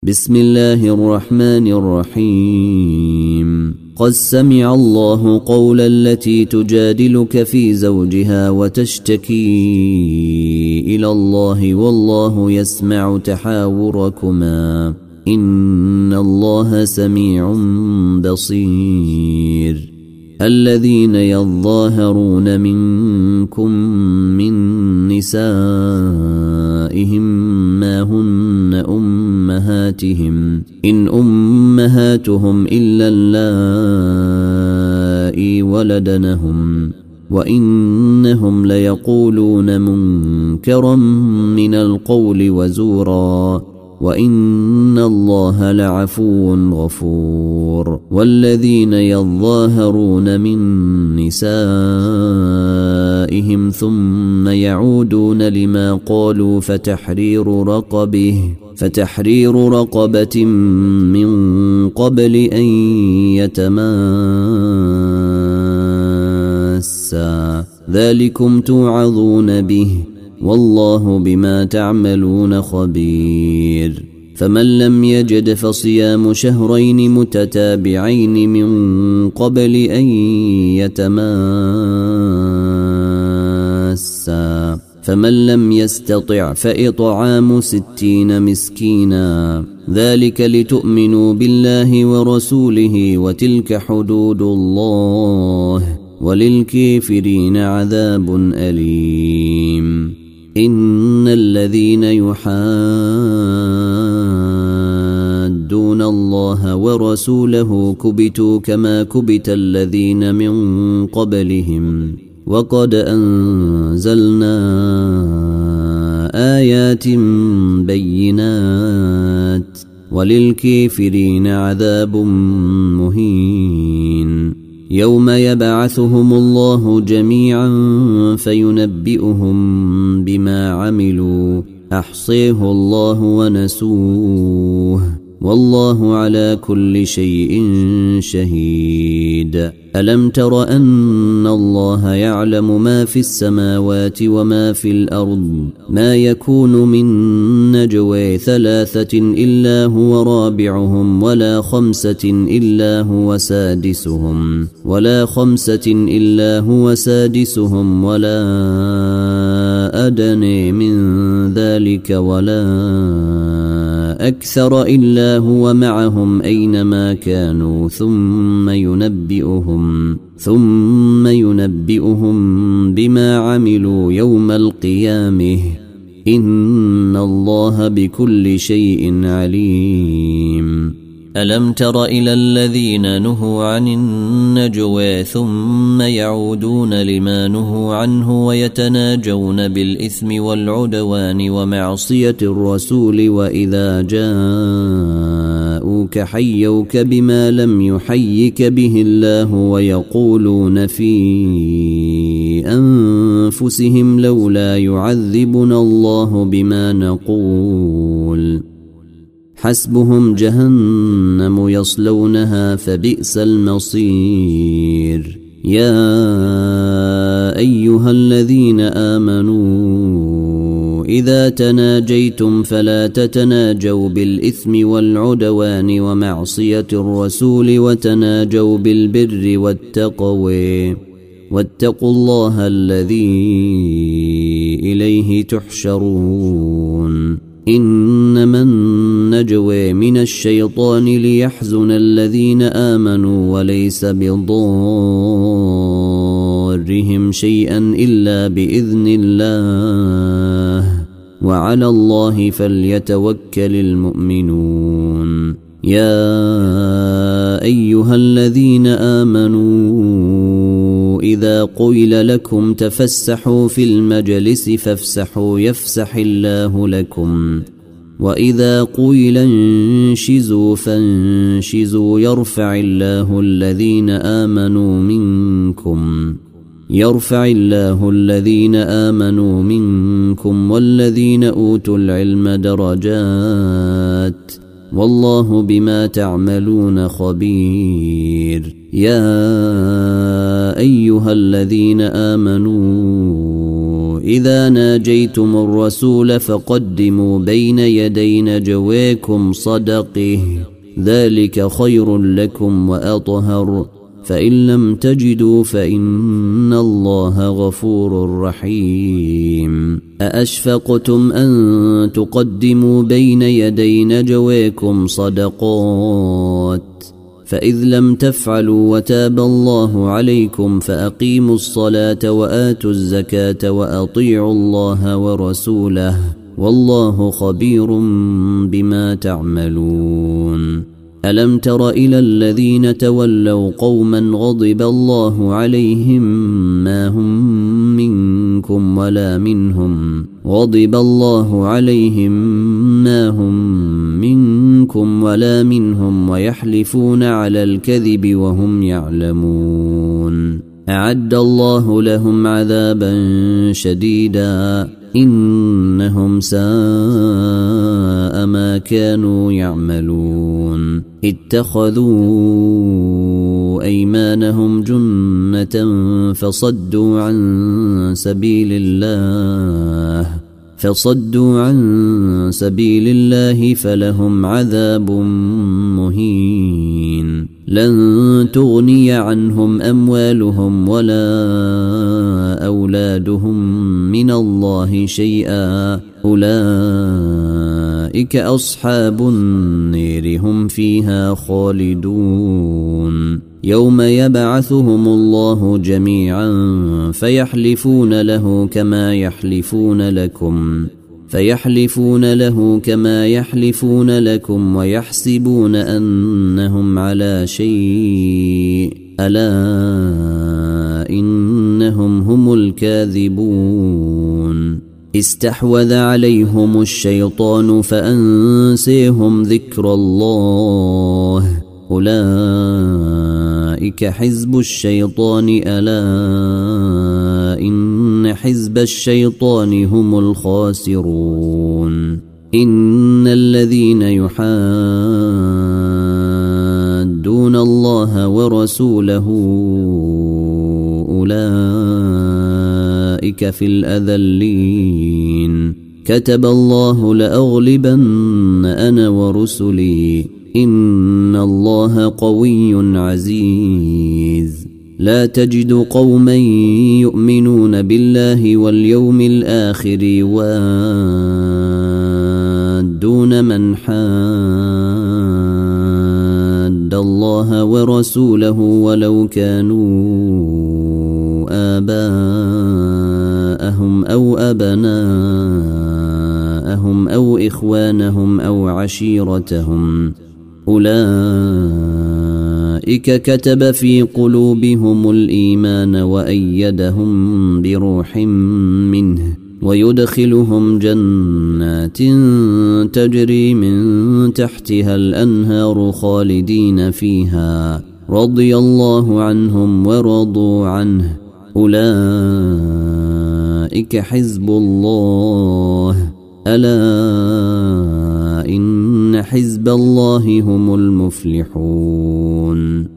بسم الله الرحمن الرحيم. قد سمع الله قول التي تجادلك في زوجها وتشتكي إلى الله والله يسمع تحاوركما إن الله سميع بصير. الذين يظاهرون منكم من نسائهم ما هن أمهاتهم إن أمهاتهم إلا اللائي ولدنهم وإنهم ليقولون منكرا من القول وزورا وإن الله لعفو غفور. والذين يظاهرون من نسائهم ثم يعودون لما قالوا فتحرير رقبة من قبل أن يتماسا ذلكم توعظون به والله بما تعملون خبير. فمن لم يجد فصيام شهرين متتابعين من قبل أن يتماسا فمن لم يستطع فإطعام 60 مسكينا ذلك لتؤمنوا بالله ورسوله وتلك حدود الله وللكافرين عذاب أليم. إن الذين يحادون الله ورسوله كبتوا كما كبت الذين من قبلهم وقد أنزلنا آيات بينات وللكافرين عذاب مهين. يوم يبعثهم الله جميعا فينبئهم بما عملوا أحصيه الله ونسوه والله على كل شيء شهيد. ألم تر أن الله يعلم ما في السماوات وما في الأرض ما يكون من نجوى 3 إلا هو رابعهم ولا 5 إلا هو سادسهم ولا أدنى من ذلك ولا أكثر إلا هو معهم أينما كانوا ثم ينبئهم بما عملوا يوم القيامة إن الله بكل شيء عليم. ألم تر إلى الذين نهوا عن النجوى ثم يعودون لما نهوا عنه ويتناجون بالإثم والعدوان ومعصية الرسول وإذا جاءوك حيوك بما لم يحيك به الله ويقولون في أنفسهم لولا يعذبنا الله بما نقول حسبهم جهنم يصلونها فبئس المصير. يا أيها الذين آمنوا إذا تناجيتم فلا تتناجوا بالإثم والعدوان ومعصية الرسول وتناجوا بالبر والتقوى واتقوا الله الذي إليه تحشرون. إنما النجوى من الشيطان ليحزن الذين آمنوا وليس بضارهم شيئا إلا بإذن الله وعلى الله فليتوكل المؤمنون. يا أيها الذين آمنوا إذا قيل لكم تفسحوا في المجلس فافسحوا يفسح الله لكم وإذا قيل انشزوا فانشزوا يرفع الله الذين آمنوا منكم والذين أوتوا العلم درجات والله بما تعملون خبير. يا أيها الذين آمنوا إذا ناجيتم الرسول فقدموا بين يدي نجويكم صدقه ذلك خير لكم وأطهر فإن لم تجدوا فإن الله غفور رحيم أأشفقتم أن تقدموا بين يدي نجويكم صدقات فإذ لم تفعلوا وتاب الله عليكم فأقيموا الصلاة وآتوا الزكاة وأطيعوا الله ورسوله والله خبير بما تعملون ألم تر إلى الذين تولوا قوما غضب الله عليهم ما هم منكم ولا منهم غضب الله عليهم ما هم منكم ولا منهم ويحلفون على الكذب وهم يعلمون أعد الله لهم عذابا شديدا إنهم ساء ما كانوا يعملون اتخذوا أيمانهم جنة فصدوا عن سبيل الله فلهم عذاب مهين لن تغني عنهم أموالهم ولا أولادهم من الله شيئا أولئك أصحاب النير هم فيها خالدون يوم يبعثهم الله جميعا فيحلفون له كما يحلفون لكم ويحسبون أنهم على شيء ألا إنهم هم الكاذبون استحوذ عليهم الشيطان فأنسيهم ذكر الله أولئك حزب الشيطان ألا إن حزب الشيطان هم الخاسرون إن الذين يحادون الله ورسوله أولئك في الأذلين كتب الله لأغلبن أنا ورسلي إن الله قوي عزيز لا تجد قوما يؤمنون بالله واليوم الآخر يوادون من حاد الله ورسوله ولو كانوا آباءهم أو أبناءهم أو إخوانهم أو عشيرتهم أولئك كتب في قلوبهم الإيمان وأيدهم بروح منه ويدخلهم جنات تجري من تحتها الأنهار خالدين فيها رضي الله عنهم ورضوا عنه أولئك حزب الله ألا إن حزب الله هم المفلحون